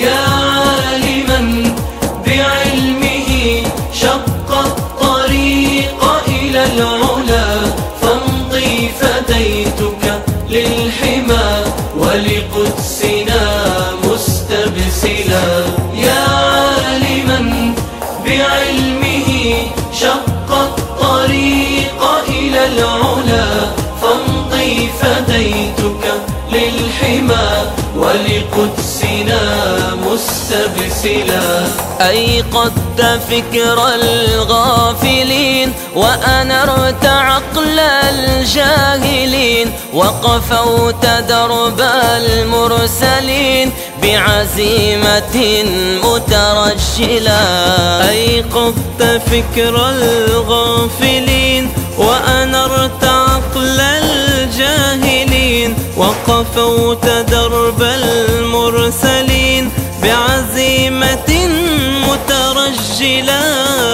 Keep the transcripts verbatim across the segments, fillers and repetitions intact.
يا عالما بعلمه شق الطريق إلى العلا، فامضي فديتك للحمى ولقدسنا مستبسلا. يا عالما بعلمه شق الطريق إلى العلا، فامضي فديتك للحمى ولقدسنا مستبسلا. أيقظت فكر الغافلين وأنرت عقل الجاهلين، وقفوت درب المرسلين بعزيمة مترجلا. أيقظت فكر الغافلين وأنرت عقل الجاهلين، وقفوت درب المرسلين بعزيمة مترجلا.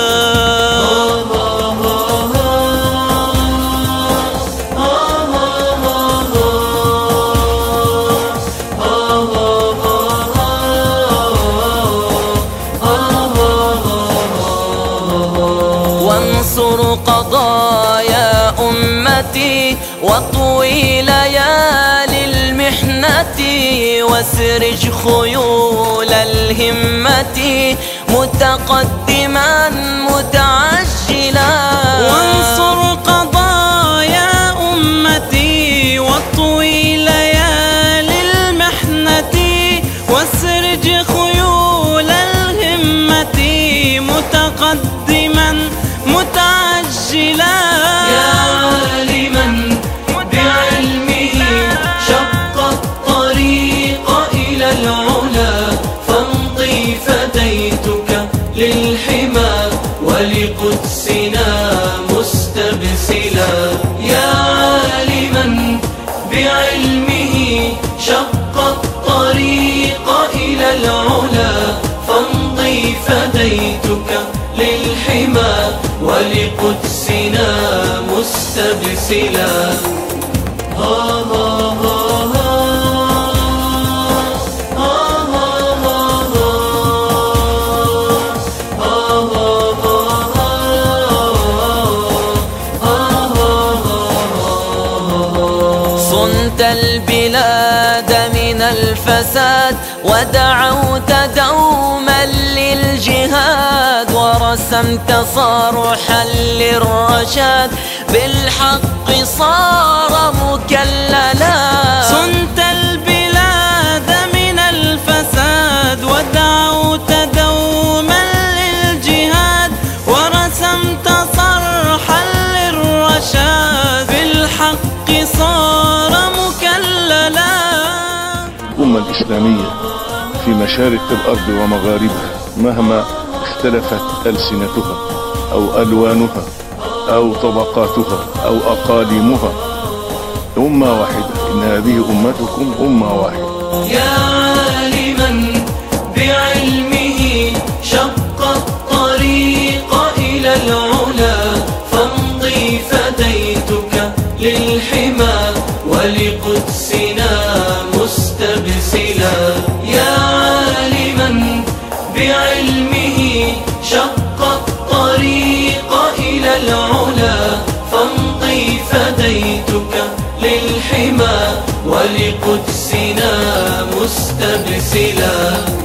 وانصر قضايا أمتي واطوي ليالي المحنة، واسرج خيول الهمة متقدما متعجلا. وانصر قضايا أمتي واطوي ليالي المحنة، واسرج خيول الهمة متقدما متعجلا. يا عالما بعلمه شق الطريق إلى العلا، فامضي فديتك للحمى ولقدسنا مستبسلا. يا عالما بعلمه شق الطريق إلى العلا، فامضي فديتك للحمى ولقدسنا مستبسلا. ها ها ها صنت البلاد من الفساد ودعوت دوما للجهاد، ورسمت صرحا للرشاد بالحق صار مكللا. صنت البلاد من الفساد ودعوت دوما للجهاد، ورسمت صرحا للرشاد بالحق صار مكللا. الأمة الإسلامية في مشارق الأرض ومغاربها مهما اختلفت ألسنتها أو ألوانها أو طبقاتها أو أقاليمها، أمة واحدة، إن هذه أمتكم أمة واحدة. يا عالما بعلمه شق الطريق إلى العلا، فامضي فديتك للحمى ولقدسنا مستبسلا. يا عالما بعلمه شق الطريق إلى العلا، فامضي فديتك للحمى ولقدسنا مستبسلا.